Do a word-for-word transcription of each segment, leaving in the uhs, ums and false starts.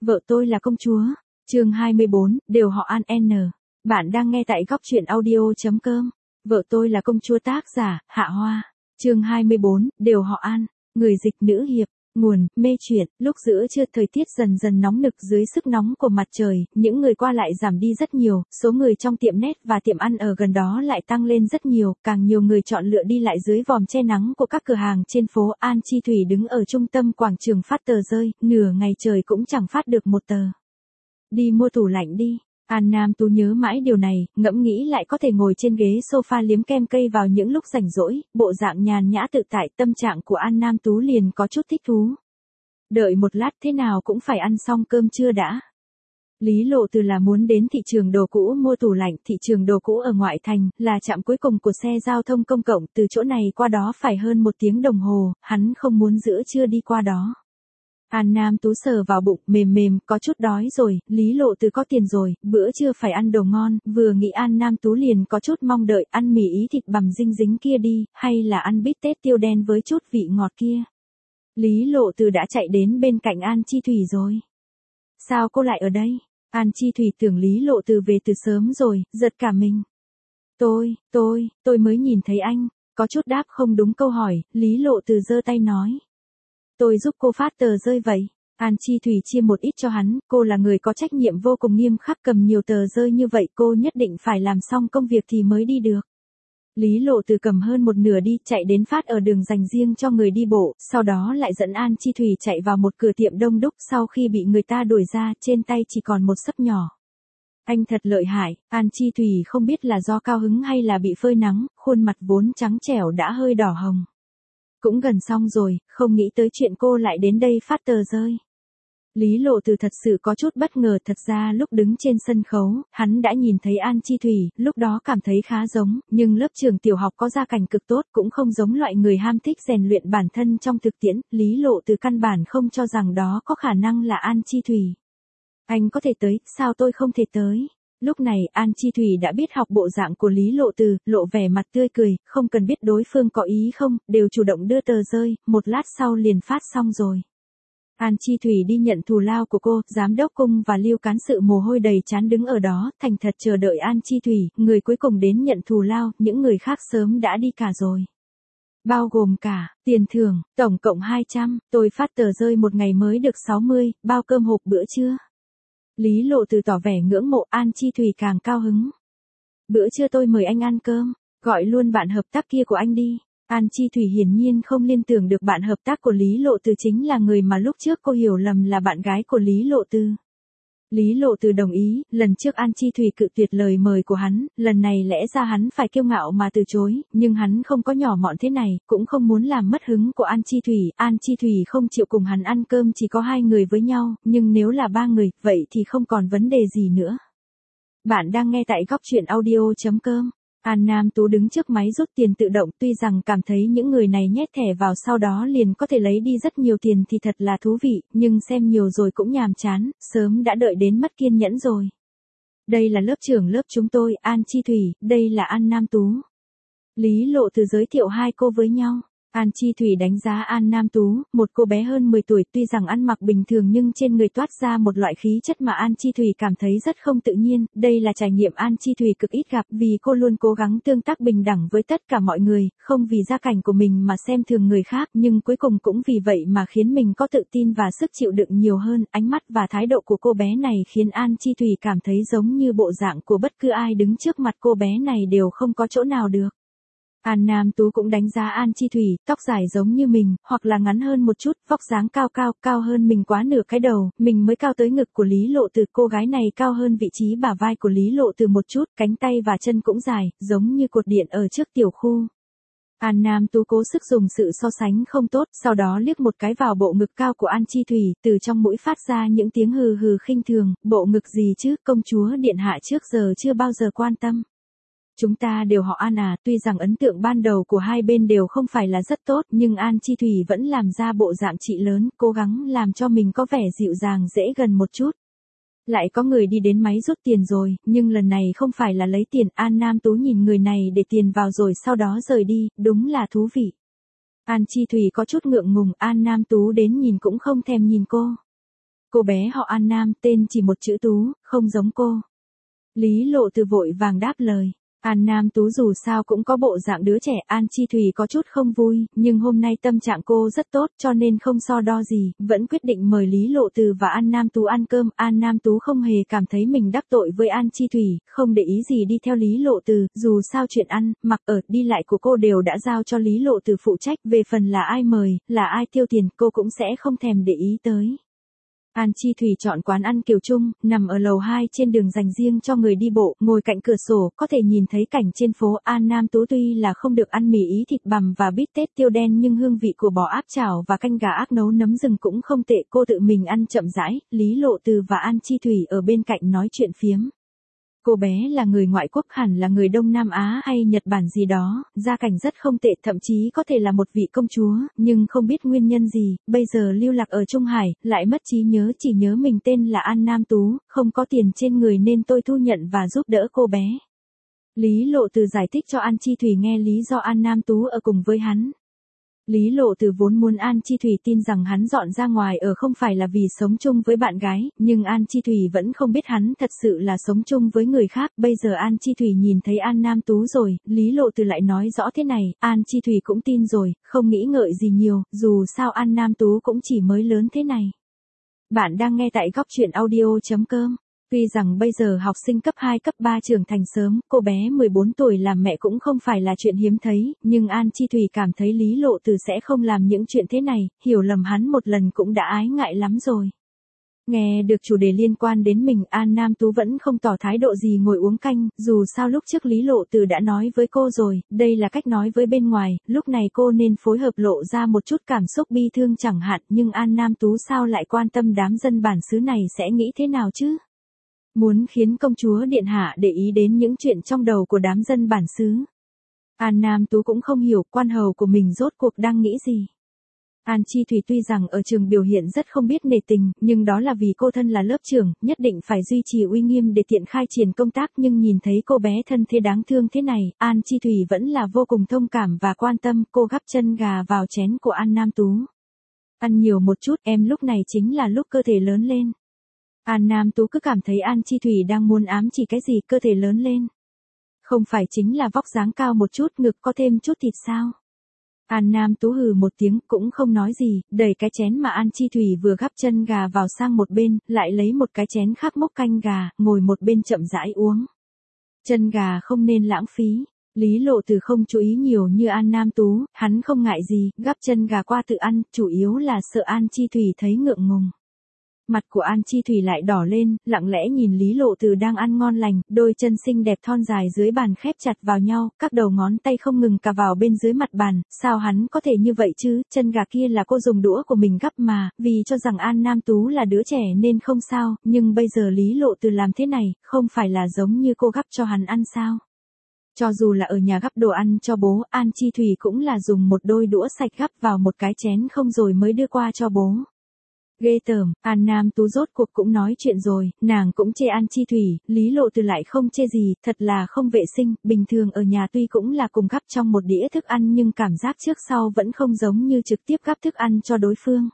Vợ tôi là công chúa. Chương hai mươi bốn, đều họ An N. Bạn đang nghe tại góc truyện audio.com. Vợ tôi là công chúa, tác giả, Hạ Hoa. Chương hai mươi bốn, đều họ An. Người dịch nữ hiệp. Nguồn, mê truyện. Lúc giữa trưa thời tiết dần dần nóng nực dưới sức nóng của mặt trời, những người qua lại giảm đi rất nhiều, số người trong tiệm net và tiệm ăn ở gần đó lại tăng lên rất nhiều, càng nhiều người chọn lựa đi lại dưới vòm che nắng của các cửa hàng trên phố. An Chi Thủy đứng ở trung tâm quảng trường phát tờ rơi, nửa ngày trời cũng chẳng phát được một tờ. Đi mua tủ lạnh đi. An Nam Tú nhớ mãi điều này, ngẫm nghĩ lại có thể ngồi trên ghế sofa liếm kem cây vào những lúc rảnh rỗi, bộ dạng nhàn nhã tự tại, tâm trạng của An Nam Tú liền có chút thích thú. Đợi một lát, thế nào cũng phải ăn xong cơm trưa đã. Lý Lộ Từ là muốn đến thị trường đồ cũ mua tủ lạnh. Thị trường đồ cũ ở ngoại thành, là trạm cuối cùng của xe giao thông công cộng, từ chỗ này qua đó phải hơn một tiếng đồng hồ, hắn không muốn giữa trưa đi qua đó. An Nam Tú sờ vào bụng, mềm mềm, có chút đói rồi. Lý Lộ Từ có tiền rồi, bữa trưa phải ăn đồ ngon. Vừa nghĩ An Nam Tú liền có chút mong đợi, ăn mì ý thịt bằm dinh dính kia đi, hay là ăn bít tết tiêu đen với chút vị ngọt kia. Lý Lộ Từ đã chạy đến bên cạnh An Chi Thủy rồi. Sao cô lại ở đây? An Chi Thủy tưởng Lý Lộ Từ về từ sớm rồi, giật cả mình. Tôi, tôi, tôi mới nhìn thấy anh. Có chút đáp không đúng câu hỏi, Lý Lộ Từ giơ tay nói. Tôi giúp cô phát tờ rơi vậy. An Chi Thủy chia một ít cho hắn, cô là người có trách nhiệm vô cùng nghiêm khắc, cầm nhiều tờ rơi như vậy cô nhất định phải làm xong công việc thì mới đi được. Lý Lộ Từ cầm hơn một nửa đi, chạy đến phát ở đường dành riêng cho người đi bộ, sau đó lại dẫn An Chi Thủy chạy vào một cửa tiệm đông đúc. Sau khi bị người ta đuổi ra, trên tay chỉ còn một xấp nhỏ. Anh thật lợi hại. An Chi Thủy không biết là do cao hứng hay là bị phơi nắng, khuôn mặt vốn trắng trẻo đã hơi đỏ hồng. Cũng gần xong rồi, không nghĩ tới chuyện cô lại đến đây phát tờ rơi. Lý Lộ Từ thật sự có chút bất ngờ, thật ra lúc đứng trên sân khấu, hắn đã nhìn thấy An Chi Thủy, lúc đó cảm thấy khá giống, nhưng lớp trường tiểu học có gia cảnh cực tốt, cũng không giống loại người ham thích rèn luyện bản thân trong thực tiễn. Lý Lộ Từ căn bản không cho rằng đó có khả năng là An Chi Thủy. Anh có thể tới, sao tôi không thể tới? Lúc này, An Chi Thủy đã biết học bộ dạng của Lý Lộ Từ, lộ vẻ mặt tươi cười, không cần biết đối phương có ý không, đều chủ động đưa tờ rơi, một lát sau liền phát xong rồi. An Chi Thủy đi nhận thù lao của cô, giám đốc cung và Lưu cán sự mồ hôi đầy trán đứng ở đó, thành thật chờ đợi An Chi Thủy, người cuối cùng đến nhận thù lao, những người khác sớm đã đi cả rồi. Bao gồm cả, tiền thưởng, tổng cộng hai trăm, tôi phát tờ rơi một ngày mới được sáu mươi, bao cơm hộp bữa trưa. Lý Lộ Từ tỏ vẻ ngưỡng mộ, An Chi Thủy càng cao hứng. Bữa trưa tôi mời anh ăn cơm, gọi luôn bạn hợp tác kia của anh đi. An Chi Thủy hiển nhiên không liên tưởng được bạn hợp tác của Lý Lộ Từ chính là người mà lúc trước cô hiểu lầm là bạn gái của Lý Lộ Từ. Lý Lộ Từ đồng ý, lần trước An Chi Thủy cự tuyệt lời mời của hắn, lần này lẽ ra hắn phải kiêu ngạo mà từ chối, nhưng hắn không có nhỏ mọn thế này, cũng không muốn làm mất hứng của An Chi Thủy. An Chi Thủy không chịu cùng hắn ăn cơm, chỉ có hai người với nhau, nhưng nếu là ba người, vậy thì không còn vấn đề gì nữa. Bạn đang nghe tại góc truyện audio.com. An Nam Tú đứng trước máy rút tiền tự động, tuy rằng cảm thấy những người này nhét thẻ vào sau đó liền có thể lấy đi rất nhiều tiền thì thật là thú vị, nhưng xem nhiều rồi cũng nhàm chán, sớm đã đợi đến mất kiên nhẫn rồi. Đây là lớp trưởng lớp chúng tôi, An Chi Thủy, đây là An Nam Tú. Lý Lộ Từ giới thiệu hai cô với nhau. An Chi Thủy đánh giá An Nam Tú, một cô bé hơn mười tuổi, tuy rằng ăn mặc bình thường nhưng trên người toát ra một loại khí chất mà An Chi Thủy cảm thấy rất không tự nhiên. Đây là trải nghiệm An Chi Thủy cực ít gặp, vì cô luôn cố gắng tương tác bình đẳng với tất cả mọi người, không vì gia cảnh của mình mà xem thường người khác, nhưng cuối cùng cũng vì vậy mà khiến mình có tự tin và sức chịu đựng nhiều hơn. Ánh mắt và thái độ của cô bé này khiến An Chi Thủy cảm thấy giống như bộ dạng của bất cứ ai đứng trước mặt cô bé này đều không có chỗ nào được. An Nam Tú cũng đánh giá An Chi Thủy, tóc dài giống như mình, hoặc là ngắn hơn một chút, vóc dáng cao cao, cao hơn mình quá nửa cái đầu, mình mới cao tới ngực của Lý Lộ Từ, cô gái này cao hơn vị trí bả vai của Lý Lộ Từ một chút, cánh tay và chân cũng dài, giống như cột điện ở trước tiểu khu. An Nam Tú cố sức dùng sự so sánh không tốt, sau đó liếc một cái vào bộ ngực cao của An Chi Thủy, từ trong mũi phát ra những tiếng hừ hừ khinh thường, bộ ngực gì chứ, công chúa điện hạ trước giờ chưa bao giờ quan tâm. Chúng ta đều họ An à, tuy rằng ấn tượng ban đầu của hai bên đều không phải là rất tốt, nhưng An Chi Thủy vẫn làm ra bộ dạng chị lớn, cố gắng làm cho mình có vẻ dịu dàng dễ gần một chút. Lại có người đi đến máy rút tiền rồi, nhưng lần này không phải là lấy tiền. An Nam Tú nhìn người này để tiền vào rồi sau đó rời đi, đúng là thú vị. An Chi Thủy có chút ngượng ngùng, An Nam Tú đến nhìn cũng không thèm nhìn cô. Cô bé họ An Nam, tên chỉ một chữ Tú, không giống cô. Lý Lộ Từ vội vàng đáp lời. An Nam Tú dù sao cũng có bộ dạng đứa trẻ, An Chi Thùy có chút không vui, nhưng hôm nay tâm trạng cô rất tốt cho nên không so đo gì, vẫn quyết định mời Lý Lộ Từ và An Nam Tú ăn cơm. An Nam Tú không hề cảm thấy mình đắc tội với An Chi Thùy, không để ý gì đi theo Lý Lộ Từ, dù sao chuyện ăn, mặc ở, đi lại của cô đều đã giao cho Lý Lộ Từ phụ trách, về phần là ai mời, là ai tiêu tiền, cô cũng sẽ không thèm để ý tới. An Chi Thùy chọn quán ăn Kiều Trung, nằm ở lầu hai trên đường dành riêng cho người đi bộ, ngồi cạnh cửa sổ, có thể nhìn thấy cảnh trên phố. An Nam Tú tuy là không được ăn mì ý thịt bằm và bít tết tiêu đen nhưng hương vị của bò áp chảo và canh gà ác nấu nấm rừng cũng không tệ, cô tự mình ăn chậm rãi, Lý Lộ Từ và An Chi Thùy ở bên cạnh nói chuyện phiếm. Cô bé là người ngoại quốc, hẳn là người Đông Nam Á hay Nhật Bản gì đó, gia cảnh rất không tệ, thậm chí có thể là một vị công chúa, nhưng không biết nguyên nhân gì, bây giờ lưu lạc ở Trung Hải, lại mất trí nhớ, chỉ nhớ mình tên là An Nam Tú, không có tiền trên người nên tôi thu nhận và giúp đỡ cô bé. Lý Lộ Từ giải thích cho An Chi Thùy nghe lý do An Nam Tú ở cùng với hắn. Lý Lộ Từ vốn muốn An Chi Thùy tin rằng hắn dọn ra ngoài ở không phải là vì sống chung với bạn gái, nhưng An Chi Thùy vẫn không biết hắn thật sự là sống chung với người khác. Bây giờ An Chi Thùy nhìn thấy An Nam Tú rồi, Lý Lộ Từ lại nói rõ thế này, An Chi Thùy cũng tin rồi, không nghĩ ngợi gì nhiều, dù sao An Nam Tú cũng chỉ mới lớn thế này. Bạn đang nghe tại góc truyện audio chấm com. Tuy rằng bây giờ học sinh cấp hai cấp ba trưởng thành sớm, cô bé mười bốn tuổi làm mẹ cũng không phải là chuyện hiếm thấy, nhưng An Chi Thùy cảm thấy Lý Lộ Từ sẽ không làm những chuyện thế này, hiểu lầm hắn một lần cũng đã ái ngại lắm rồi. Nghe được chủ đề liên quan đến mình, An Nam Tú vẫn không tỏ thái độ gì, ngồi uống canh, dù sao lúc trước Lý Lộ Từ đã nói với cô rồi, đây là cách nói với bên ngoài, lúc này cô nên phối hợp lộ ra một chút cảm xúc bi thương chẳng hạn, nhưng An Nam Tú sao lại quan tâm đám dân bản xứ này sẽ nghĩ thế nào chứ? Muốn khiến công chúa điện hạ để ý đến những chuyện trong đầu của đám dân bản xứ. An Nam Tú cũng không hiểu quan hầu của mình rốt cuộc đang nghĩ gì. An Chi Thùy tuy rằng ở trường biểu hiện rất không biết nể tình, nhưng đó là vì cô thân là lớp trưởng, nhất định phải duy trì uy nghiêm để tiện khai triển công tác, nhưng nhìn thấy cô bé thân thế đáng thương thế này, An Chi Thùy vẫn là vô cùng thông cảm và quan tâm. Cô gắp chân gà vào chén của An Nam Tú. Ăn nhiều một chút, em lúc này chính là lúc cơ thể lớn lên. An Nam Tú cứ cảm thấy An Chi Thùy đang muốn ám chỉ cái gì, cơ thể lớn lên. Không phải chính là vóc dáng cao một chút, ngực có thêm chút thịt sao? An Nam Tú hừ một tiếng, cũng không nói gì, đẩy cái chén mà An Chi Thùy vừa gắp chân gà vào sang một bên, lại lấy một cái chén khác múc canh gà, ngồi một bên chậm rãi uống. Chân gà không nên lãng phí. Lý Lộ Từ không chú ý nhiều như An Nam Tú, hắn không ngại gì, gắp chân gà qua tự ăn, chủ yếu là sợ An Chi Thùy thấy ngượng ngùng. Mặt của An Chi Thùy lại đỏ lên, lặng lẽ nhìn Lý Lộ Từ đang ăn ngon lành, đôi chân xinh đẹp thon dài dưới bàn khép chặt vào nhau, các đầu ngón tay không ngừng cà vào bên dưới mặt bàn, sao hắn có thể như vậy chứ, chân gà kia là cô dùng đũa của mình gắp mà, vì cho rằng An Nam Tú là đứa trẻ nên không sao, nhưng bây giờ Lý Lộ Từ làm thế này, không phải là giống như cô gắp cho hắn ăn sao? Cho dù là ở nhà gắp đồ ăn cho bố, An Chi Thùy cũng là dùng một đôi đũa sạch gắp vào một cái chén không rồi mới đưa qua cho bố. Ghê tởm, An Nam Tú rốt cuộc cũng nói chuyện rồi, nàng cũng chê An Chi Thùy, Lý Lộ Từ lại không chê gì, thật là không vệ sinh, bình thường ở nhà tuy cũng là cùng gắp trong một đĩa thức ăn nhưng cảm giác trước sau vẫn không giống như trực tiếp gắp thức ăn cho đối phương.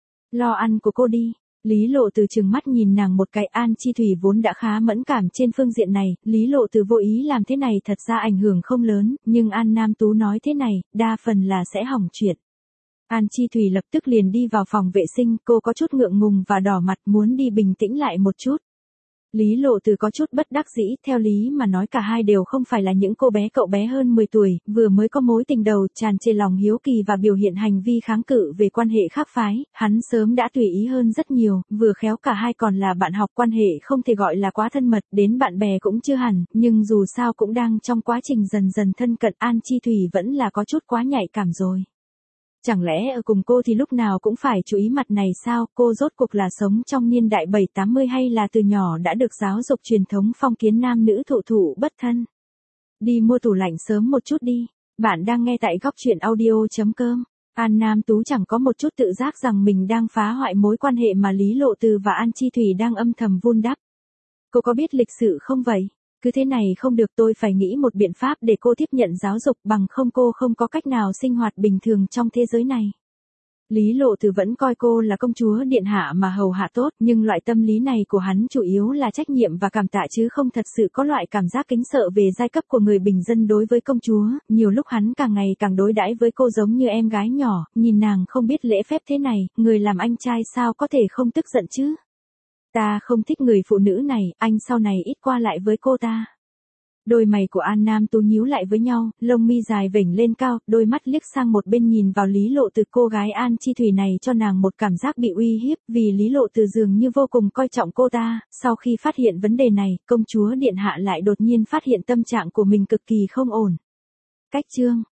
Lo ăn của cô đi. Lý Lộ Từ trừng mắt nhìn nàng một cái. An Chi Thùy vốn đã khá mẫn cảm trên phương diện này, Lý Lộ Từ vô ý làm thế này thật ra ảnh hưởng không lớn, nhưng An Nam Tú nói thế này, đa phần là sẽ hỏng chuyện. An Chi Thùy lập tức liền đi vào phòng vệ sinh, cô có chút ngượng ngùng và đỏ mặt muốn đi bình tĩnh lại một chút. Lý Lộ Từ có chút bất đắc dĩ, theo lý mà nói cả hai đều không phải là những cô bé cậu bé hơn mười tuổi, vừa mới có mối tình đầu, tràn trề lòng hiếu kỳ và biểu hiện hành vi kháng cự về quan hệ khác phái, hắn sớm đã tùy ý hơn rất nhiều, vừa khéo cả hai còn là bạn học, quan hệ không thể gọi là quá thân mật, đến bạn bè cũng chưa hẳn, nhưng dù sao cũng đang trong quá trình dần dần thân cận. An Chi Thùy vẫn là có chút quá nhạy cảm rồi. Chẳng lẽ ở cùng cô thì lúc nào cũng phải chú ý mặt này sao, cô rốt cuộc là sống trong niên đại bảy tám mươi hay là từ nhỏ đã được giáo dục truyền thống phong kiến nam nữ thụ thụ bất thân. Đi mua tủ lạnh sớm một chút đi. Bạn đang nghe tại góc truyện audio chấm com. An Nam Tú chẳng có một chút tự giác rằng mình đang phá hoại mối quan hệ mà Lý Lộ Từ và An Chi Thùy đang âm thầm vun đắp. Cô có biết lịch sự không vậy? Cứ thế này không được, tôi phải nghĩ một biện pháp để cô tiếp nhận giáo dục, bằng không cô không có cách nào sinh hoạt bình thường trong thế giới này. Lý Lộ Từ vẫn coi cô là công chúa điện hạ mà hầu hạ tốt, nhưng loại tâm lý này của hắn chủ yếu là trách nhiệm và cảm tạ chứ không thật sự có loại cảm giác kính sợ về giai cấp của người bình dân đối với công chúa, nhiều lúc hắn càng ngày càng đối đãi với cô giống như em gái nhỏ, nhìn nàng không biết lễ phép thế này, người làm anh trai sao có thể không tức giận chứ? Ta không thích người phụ nữ này, anh sau này ít qua lại với cô ta. Đôi mày của An Nam Tú nhíu lại với nhau, lông mi dài vểnh lên cao, đôi mắt liếc sang một bên nhìn vào Lý Lộ Từ. Cô gái An Chi Thủy này cho nàng một cảm giác bị uy hiếp, vì Lý Lộ Từ dường như vô cùng coi trọng cô ta. Sau khi phát hiện vấn đề này, công chúa điện hạ lại đột nhiên phát hiện tâm trạng của mình cực kỳ không ổn. Cách chương